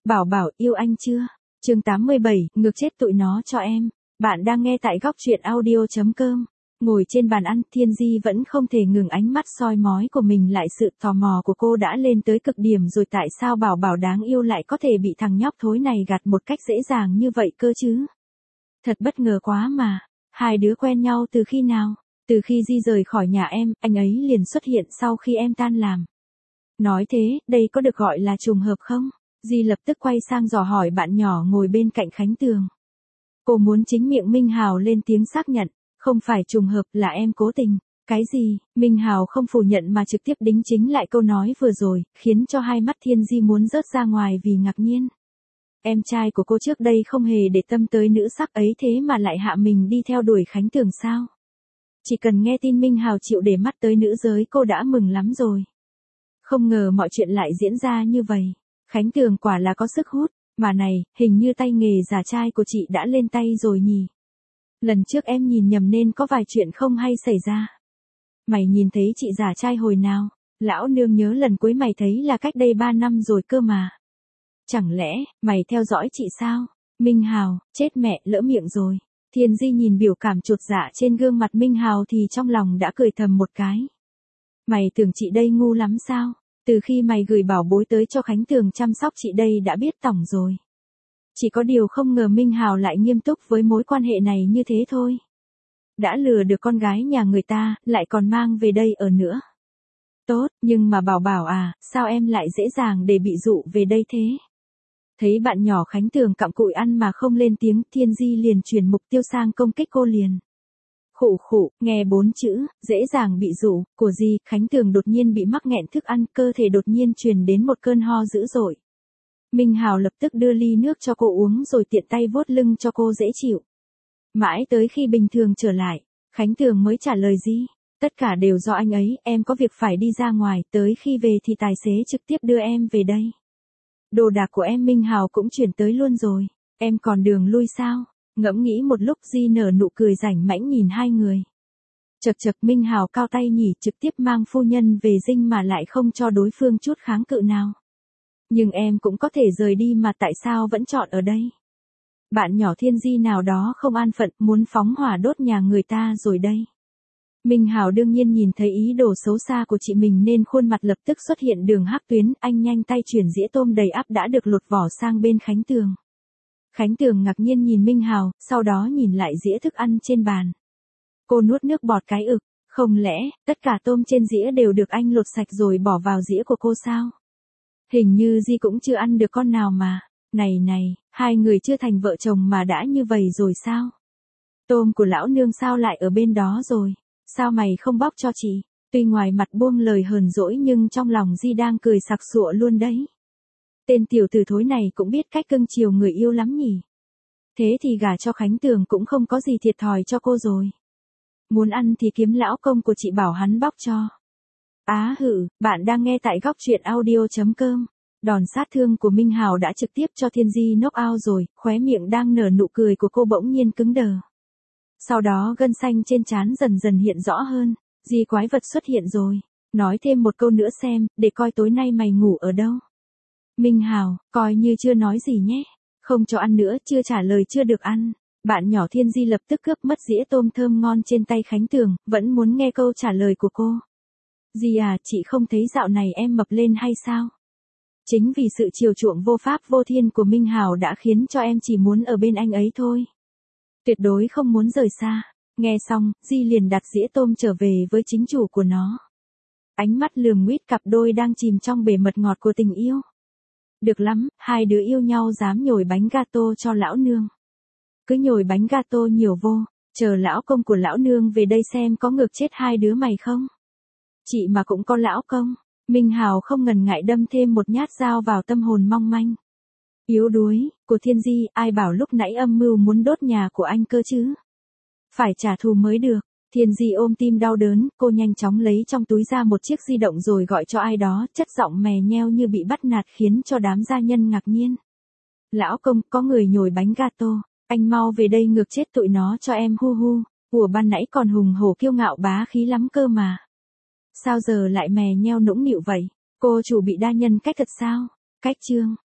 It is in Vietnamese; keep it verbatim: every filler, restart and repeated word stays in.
Bảo bảo yêu anh chưa? Chương tám mươi bảy, ngược chết tụi nó cho em. Bạn đang nghe tại góc truyện audio chấm com. Ngồi trên bàn ăn, Thiên Di vẫn không thể ngừng ánh mắt soi mói của mình lại, sự tò mò của cô đã lên tới cực điểm rồi. Tại sao bảo bảo đáng yêu lại có thể bị thằng nhóc thối này gạt một cách dễ dàng như vậy cơ chứ? Thật bất ngờ quá mà. Hai đứa quen nhau từ khi nào? Từ khi Di rời khỏi nhà em, anh ấy liền xuất hiện sau khi em tan làm. Nói thế, đây có được gọi là trùng hợp không? Di lập tức quay sang dò hỏi bạn nhỏ ngồi bên cạnh Khánh Tường. Cô muốn chính miệng Minh Hào lên tiếng xác nhận, không phải trùng hợp, là em cố tình. Cái gì? Minh Hào không phủ nhận mà trực tiếp đính chính lại câu nói vừa rồi, khiến cho hai mắt Thiên Di muốn rớt ra ngoài vì ngạc nhiên. Em trai của cô trước đây không hề để tâm tới nữ sắc ấy, thế mà lại hạ mình đi theo đuổi Khánh Tường sao? Chỉ cần nghe tin Minh Hào chịu để mắt tới nữ giới cô đã mừng lắm rồi. Không ngờ mọi chuyện lại diễn ra như vậy. Khánh Tường quả là có sức hút, mà này, hình như tay nghề giả trai của chị đã lên tay rồi nhỉ. Lần trước em nhìn nhầm nên có vài chuyện không hay xảy ra. Mày nhìn thấy chị giả trai hồi nào? Lão nương nhớ lần cuối mày thấy là cách đây ba năm rồi cơ mà. Chẳng lẽ, mày theo dõi chị sao? Minh Hào, chết mẹ, lỡ miệng rồi. Thiên Di nhìn biểu cảm chột dạ trên gương mặt Minh Hào thì trong lòng đã cười thầm một cái. Mày tưởng chị đây ngu lắm sao? Từ khi mày gửi bảo bối tới cho Khánh Tường chăm sóc chị đây đã biết tỏng rồi. Chỉ có điều không ngờ Minh Hào lại nghiêm túc với mối quan hệ này như thế thôi. Đã lừa được con gái nhà người ta, lại còn mang về đây ở nữa. Tốt, nhưng mà bảo bảo à, sao em lại dễ dàng để bị dụ về đây thế? Thấy bạn nhỏ Khánh Tường cặm cụi ăn mà không lên tiếng, Thiên Di liền chuyển mục tiêu sang công kích cô liền. Khụ khụ, nghe bốn chữ, dễ dàng bị dụ, của Di, Khánh Tường đột nhiên bị mắc nghẹn thức ăn, cơ thể đột nhiên truyền đến một cơn ho dữ dội. Minh Hào lập tức đưa ly nước cho cô uống rồi tiện tay vuốt lưng cho cô dễ chịu. Mãi tới khi bình thường trở lại, Khánh Tường mới trả lời Di, tất cả đều do anh ấy, em có việc phải đi ra ngoài, tới khi về thì tài xế trực tiếp đưa em về đây. Đồ đạc của em Minh Hào cũng chuyển tới luôn rồi, em còn đường lui sao? Ngẫm nghĩ một lúc, Di nở nụ cười rảnh mãnh nhìn hai người. Chật chật, Minh Hào cao tay nhỉ, trực tiếp mang phu nhân về dinh mà lại không cho đối phương chút kháng cự nào. Nhưng em cũng có thể rời đi mà, tại sao vẫn chọn ở đây? Bạn nhỏ Thiên Di nào đó không an phận, muốn phóng hỏa đốt nhà người ta rồi đây. Minh Hào đương nhiên nhìn thấy ý đồ xấu xa của chị mình nên khuôn mặt lập tức xuất hiện đường hắc tuyến, anh nhanh tay chuyển dĩa tôm đầy ắp đã được lột vỏ sang bên Khánh Tường. Khánh Tường ngạc nhiên nhìn Minh Hào, sau đó nhìn lại dĩa thức ăn trên bàn. Cô nuốt nước bọt cái ực, không lẽ, tất cả tôm trên dĩa đều được anh lột sạch rồi bỏ vào dĩa của cô sao? Hình như Di cũng chưa ăn được con nào mà. Này này, hai người chưa thành vợ chồng mà đã như vậy rồi sao? Tôm của lão nương sao lại ở bên đó rồi? Sao mày không bóc cho chị? Tuy ngoài mặt buông lời hờn dỗi nhưng trong lòng Di đang cười sặc sụa luôn đấy. Tên tiểu tử thối này cũng biết cách cưng chiều người yêu lắm nhỉ. Thế thì gả cho Khánh Tường cũng không có gì thiệt thòi cho cô rồi. Muốn ăn thì kiếm lão công của chị bảo hắn bóc cho. Á hự, bạn đang nghe tại góc truyện audio chấm com. Đòn sát thương của Minh Hào đã trực tiếp cho Thiên Di knock out rồi, khóe miệng đang nở nụ cười của cô bỗng nhiên cứng đờ. Sau đó gân xanh trên trán dần dần hiện rõ hơn, Di quái vật xuất hiện rồi, nói thêm một câu nữa xem, để coi tối nay mày ngủ ở đâu. Minh Hào, coi như chưa nói gì nhé, không cho ăn nữa, chưa trả lời chưa được ăn. Bạn nhỏ Thiên Di lập tức cướp mất dĩa tôm thơm ngon trên tay Khánh Tường, vẫn muốn nghe câu trả lời của cô. Di à, chị không thấy dạo này em mập lên hay sao? Chính vì sự chiều chuộng vô pháp vô thiên của Minh Hào đã khiến cho em chỉ muốn ở bên anh ấy thôi. Tuyệt đối không muốn rời xa. Nghe xong, Di liền đặt dĩa tôm trở về với chính chủ của nó. Ánh mắt lườm nguyết cặp đôi đang chìm trong bể mật ngọt của tình yêu. Được lắm, hai đứa yêu nhau dám nhồi bánh gato cho lão nương. Cứ nhồi bánh gato nhiều vô, chờ lão công của lão nương về đây xem có ngược chết hai đứa mày không. Chị mà cũng có lão công. Minh Hào không ngần ngại đâm thêm một nhát dao vào tâm hồn mong manh. Yếu đuối, của Thiên Di, ai bảo lúc nãy âm mưu muốn đốt nhà của anh cơ chứ. Phải trả thù mới được. Thiên Di ôm tim đau đớn, cô nhanh chóng lấy trong túi ra một chiếc di động rồi gọi cho ai đó, chất giọng mè nheo như bị bắt nạt khiến cho đám gia nhân ngạc nhiên. Lão công, có người nhồi bánh gato, anh mau về đây ngược chết tụi nó cho em hu hu, của ban nãy còn hùng hổ kiêu ngạo bá khí lắm cơ mà. Sao giờ lại mè nheo nũng nịu vậy? Cô chủ bị đa nhân cách thật sao? Cách chương.